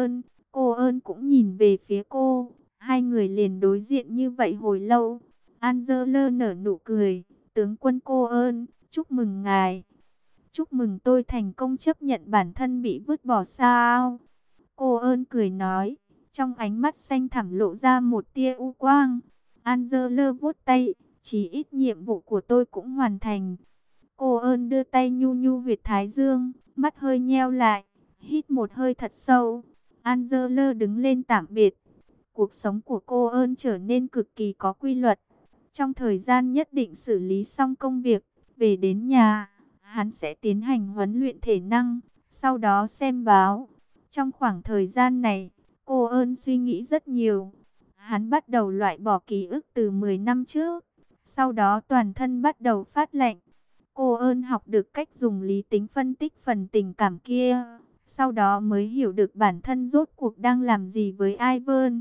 cô ơn cũng nhìn về phía cô. Hai người liền đối diện như vậy hồi lâu. Angela nở nụ cười, tướng quân cô ơn, chúc mừng ngài. Chúc mừng tôi thành công chấp nhận bản thân bị vứt bỏ sao. Cô ơn cười nói, trong ánh mắt xanh thẳm lộ ra một tia u quang. Angela vuốt tay, chỉ ít nhiệm vụ của tôi cũng hoàn thành. Cô ơn đưa tay nhu nhu huyệt thái dương, mắt hơi nheo lại, hít một hơi thật sâu. Angela đứng lên tạm biệt. Cuộc sống của cô ơn trở nên cực kỳ có quy luật. Trong thời gian nhất định xử lý xong công việc, về đến nhà, hắn sẽ tiến hành huấn luyện thể năng, sau đó xem báo. Trong khoảng thời gian này, cô ơn suy nghĩ rất nhiều. Hắn bắt đầu loại bỏ ký ức từ 10 năm trước, sau đó toàn thân bắt đầu phát lạnh. Cô ơn học được cách dùng lý tính phân tích phần tình cảm kia, sau đó mới hiểu được bản thân rốt cuộc đang làm gì với Ivan.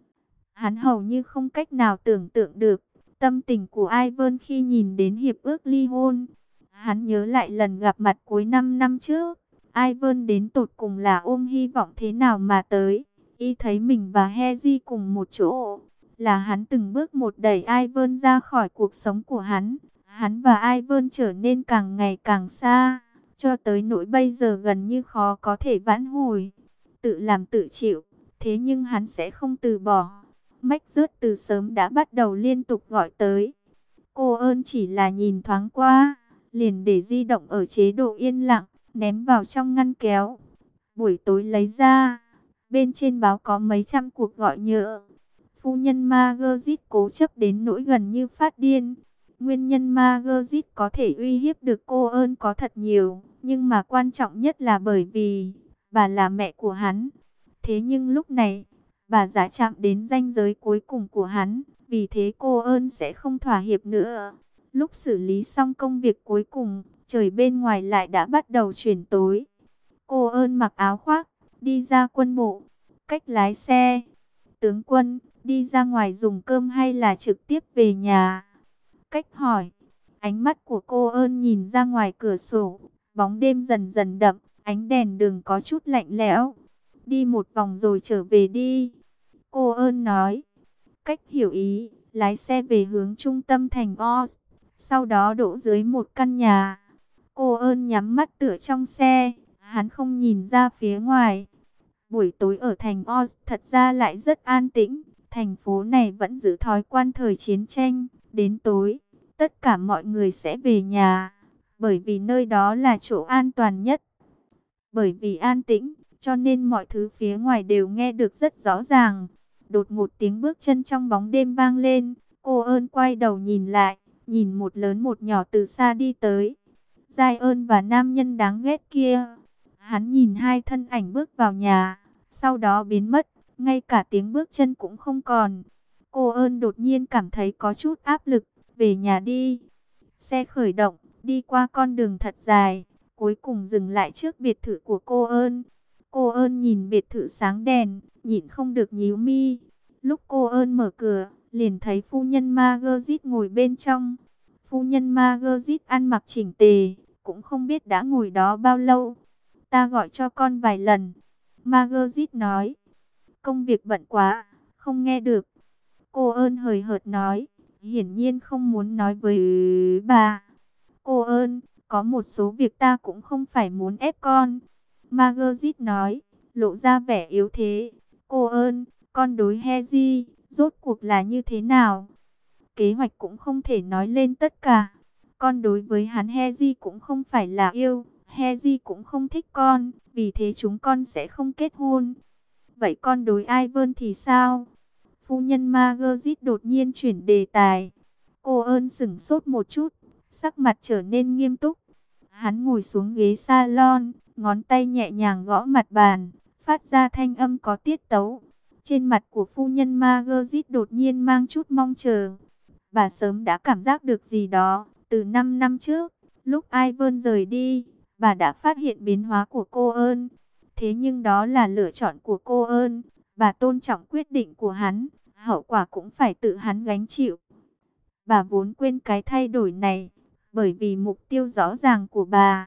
Hắn hầu như không cách nào tưởng tượng được tâm tình của Ivan khi nhìn đến hiệp ước ly hôn. Hắn nhớ lại lần gặp mặt cuối 5 năm trước, Ivan đến tột cùng là ôm hy vọng thế nào mà tới. Y thấy mình và Heji cùng một chỗ, là hắn từng bước một đẩy Ivan ra khỏi cuộc sống của hắn. Hắn và Ivan trở nên càng ngày càng xa, cho tới nỗi bây giờ gần như khó có thể vãn hồi. Tự làm tự chịu, thế nhưng hắn sẽ không từ bỏ. Mách rớt từ sớm đã bắt đầu liên tục gọi tới. Cô ơn chỉ là nhìn thoáng qua, liền để di động ở chế độ yên lặng, ném vào trong ngăn kéo. Buổi tối lấy ra, bên trên báo có mấy trăm cuộc gọi nhỡ. Phu nhân Margaret cố chấp đến nỗi gần như phát điên. Nguyên nhân Margaret có thể uy hiếp được cô ơn có thật nhiều, nhưng mà quan trọng nhất là bởi vì bà là mẹ của hắn. Thế nhưng lúc này, bà đã chạm đến ranh giới cuối cùng của hắn, vì thế cô ơn sẽ không thỏa hiệp nữa. Lúc xử lý xong công việc cuối cùng, trời bên ngoài lại đã bắt đầu chuyển tối. Cô ơn mặc áo khoác, đi ra quân bộ, cách lái xe. Tướng quân, đi ra ngoài dùng cơm hay là trực tiếp về nhà? Cách hỏi. Ánh mắt của cô ơn nhìn ra ngoài cửa sổ, bóng đêm dần dần đậm, ánh đèn đường có chút lạnh lẽo. Đi một vòng rồi trở về đi. Cô ơn nói. Cách hiểu ý, lái xe về hướng trung tâm thành Oz, sau đó đỗ dưới một căn nhà. Cô ơn nhắm mắt tựa trong xe, hắn không nhìn ra phía ngoài. Buổi tối ở thành Oz thật ra lại rất an tĩnh, thành phố này vẫn giữ thói quen thời chiến tranh. Đến tối, tất cả mọi người sẽ về nhà, bởi vì nơi đó là chỗ an toàn nhất. Bởi vì an tĩnh, cho nên mọi thứ phía ngoài đều nghe được rất rõ ràng. Đột ngột tiếng bước chân trong bóng đêm vang lên, cô ơn quay đầu nhìn lại, nhìn một lớn một nhỏ từ xa đi tới. Giai ơn và nam nhân đáng ghét kia. Hắn nhìn hai thân ảnh bước vào nhà, sau đó biến mất, ngay cả tiếng bước chân cũng không còn. Cô ơn đột nhiên cảm thấy có chút áp lực, về nhà đi. Xe khởi động, đi qua con đường thật dài, cuối cùng dừng lại trước biệt thự của cô ơn. Cô ơn nhìn biệt thự sáng đèn, nhịn không được nhíu mi. Lúc cô ơn mở cửa, liền thấy phu nhân Margaret ngồi bên trong. Phu nhân Margaret ăn mặc chỉnh tề, cũng không biết đã ngồi đó bao lâu. Ta gọi cho con vài lần. Margaret nói. Công việc bận quá, không nghe được. Cô ơn hời hợt nói, hiển nhiên không muốn nói với bà. Cô ơn, có một số việc ta cũng không phải muốn ép con. Margaret nói, lộ ra vẻ yếu thế. Cô ơn, con đối Heji, rốt cuộc là như thế nào? Kế hoạch cũng không thể nói lên tất cả. Con đối với hắn Heji cũng không phải là yêu. Heji cũng không thích con, vì thế chúng con sẽ không kết hôn. Vậy con đối Ivan thì sao? Phu nhân Margaret đột nhiên chuyển đề tài. Cô ơn sững sốt một chút, sắc mặt trở nên nghiêm túc. Hắn ngồi xuống ghế salon, ngón tay nhẹ nhàng gõ mặt bàn, phát ra thanh âm có tiết tấu. Trên mặt của phu nhân Margaret đột nhiên mang chút mong chờ. Bà sớm đã cảm giác được gì đó, từ 5 năm trước, lúc Ivan rời đi, bà đã phát hiện biến hóa của cô ơn. Thế nhưng đó là lựa chọn của cô ơn, bà tôn trọng quyết định của hắn, hậu quả cũng phải tự hắn gánh chịu. Bà vốn quên cái thay đổi này, bởi vì mục tiêu rõ ràng của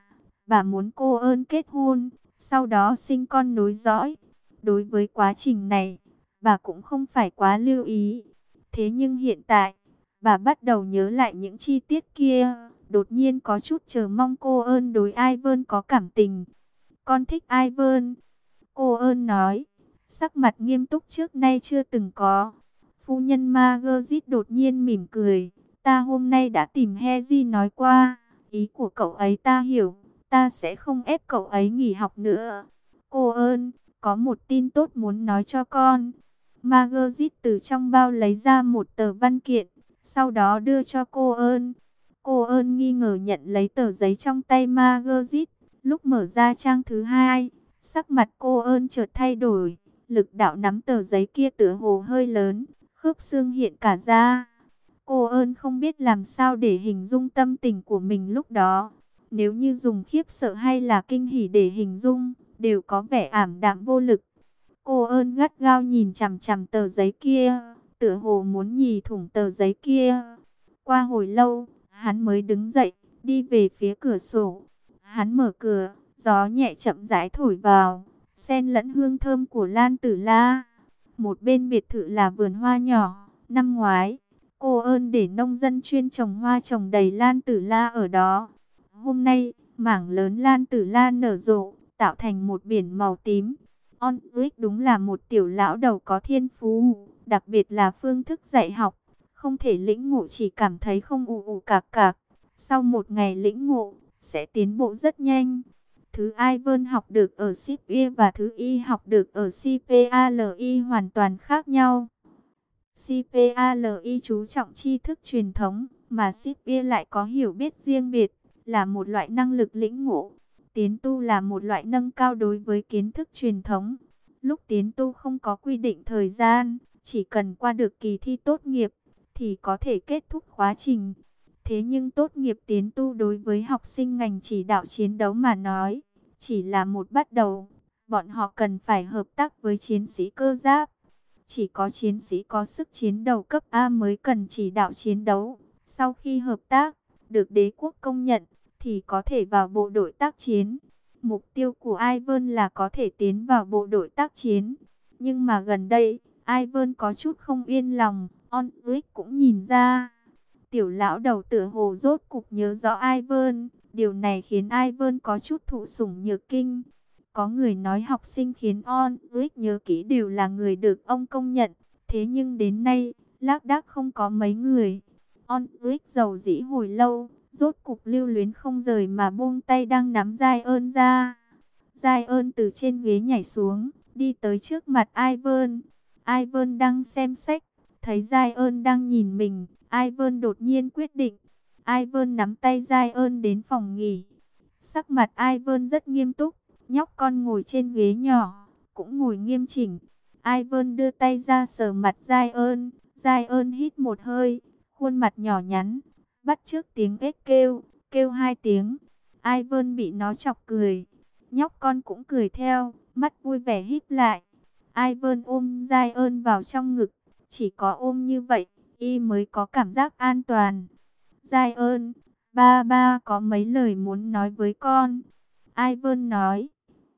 bà muốn cô ơn kết hôn, sau đó sinh con nối dõi. Đối với quá trình này, bà cũng không phải quá lưu ý. Thế nhưng hiện tại, bà bắt đầu nhớ lại những chi tiết kia, đột nhiên có chút chờ mong cô ơn đối Ivan có cảm tình. Con thích Ivan, cô ơn nói, sắc mặt nghiêm túc trước nay chưa từng có. Phu nhân Margaret đột nhiên mỉm cười, ta hôm nay đã tìm Heji nói qua, ý của cậu ấy ta hiểu, ta sẽ không ép cậu ấy nghỉ học nữa. Cô ơn, có một tin tốt muốn nói cho con. Margaret từ trong bao lấy ra một tờ văn kiện, sau đó đưa cho cô ơn. Cô ơn nghi ngờ nhận lấy tờ giấy trong tay Margaret, lúc mở ra trang thứ hai, sắc mặt cô ơn chợt thay đổi, lực đạo nắm tờ giấy kia tựa hồ hơi lớn, khớp xương hiện cả ra. Cô ơn không biết làm sao để hình dung tâm tình của mình lúc đó. Nếu như dùng khiếp sợ hay là kinh hỉ để hình dung, đều có vẻ ảm đạm vô lực. Cô ơn gắt gao nhìn chằm chằm tờ giấy kia, tựa hồ muốn nhì thủng tờ giấy kia. Qua hồi lâu, hắn mới đứng dậy, đi về phía cửa sổ. Hắn mở cửa, Gió nhẹ chậm rãi thổi vào, xen lẫn hương thơm của lan tử la. Một bên biệt thự là vườn hoa nhỏ. Năm ngoái, cô ơn để nông dân chuyên trồng hoa trồng đầy lan tử la ở đó. Hôm nay, mảng lớn lan tử la nở rộ, tạo thành một biển màu tím. Onric đúng là một tiểu lão đầu có thiên phú, đặc biệt là phương thức dạy học. Không thể lĩnh ngộ, chỉ cảm thấy không ù ù cạc cạc. Sau một ngày lĩnh ngộ, sẽ tiến bộ rất nhanh. Thứ Ivan học được ở CPE và thứ Y học được ở CPALI hoàn toàn khác nhau. CPALI chú trọng tri thức truyền thống, mà CPE lại có hiểu biết riêng biệt, là một loại năng lực lĩnh ngộ. Tiến tu là một loại nâng cao đối với kiến thức truyền thống. Lúc tiến tu không có quy định thời gian, chỉ cần qua được kỳ thi tốt nghiệp, thì có thể kết thúc khóa trình. Thế nhưng tốt nghiệp tiến tu đối với học sinh ngành chỉ đạo chiến đấu mà nói, chỉ là một bắt đầu. Bọn họ cần phải hợp tác với chiến sĩ cơ giáp. Chỉ có chiến sĩ có sức chiến đấu cấp A mới cần chỉ đạo chiến đấu. Sau khi hợp tác, được đế quốc công nhận, thì có thể vào bộ đội tác chiến. Mục tiêu của Ivan là có thể tiến vào bộ đội tác chiến. Nhưng mà gần đây, Ivan có chút không yên lòng, Onric cũng nhìn ra. Tiểu lão đầu tựa hồ rốt cục nhớ rõ Ivan, điều này khiến Ivan có chút thụ sủng nhược kinh. Có người nói học sinh khiến Onric nhớ kỹ đều là người được ông công nhận, thế nhưng đến nay, lác đác không có mấy người. Onric dầu dĩ hồi lâu, rốt cục lưu luyến không rời mà buông tay đang nắm Zion ra. Zion từ trên ghế nhảy xuống, đi tới trước mặt Ivan. Ivan đang xem sách, thấy Zion đang nhìn mình, Ivan đột nhiên quyết định. Ivan nắm tay Zion đến phòng nghỉ. Sắc mặt Ivan rất nghiêm túc, nhóc con ngồi trên ghế nhỏ, cũng ngồi nghiêm chỉnh. Ivan đưa tay ra sờ mặt Zion. Zion hít một hơi, khuôn mặt nhỏ nhắn, bắt chước tiếng ếch kêu, kêu 2 tiếng. Ivan bị nó chọc cười. Nhóc con cũng cười theo, mắt vui vẻ híp lại. Ivan ôm Zion vào trong ngực. Chỉ có ôm như vậy, y mới có cảm giác an toàn. Zion, ba ba có mấy lời muốn nói với con. Ivan nói,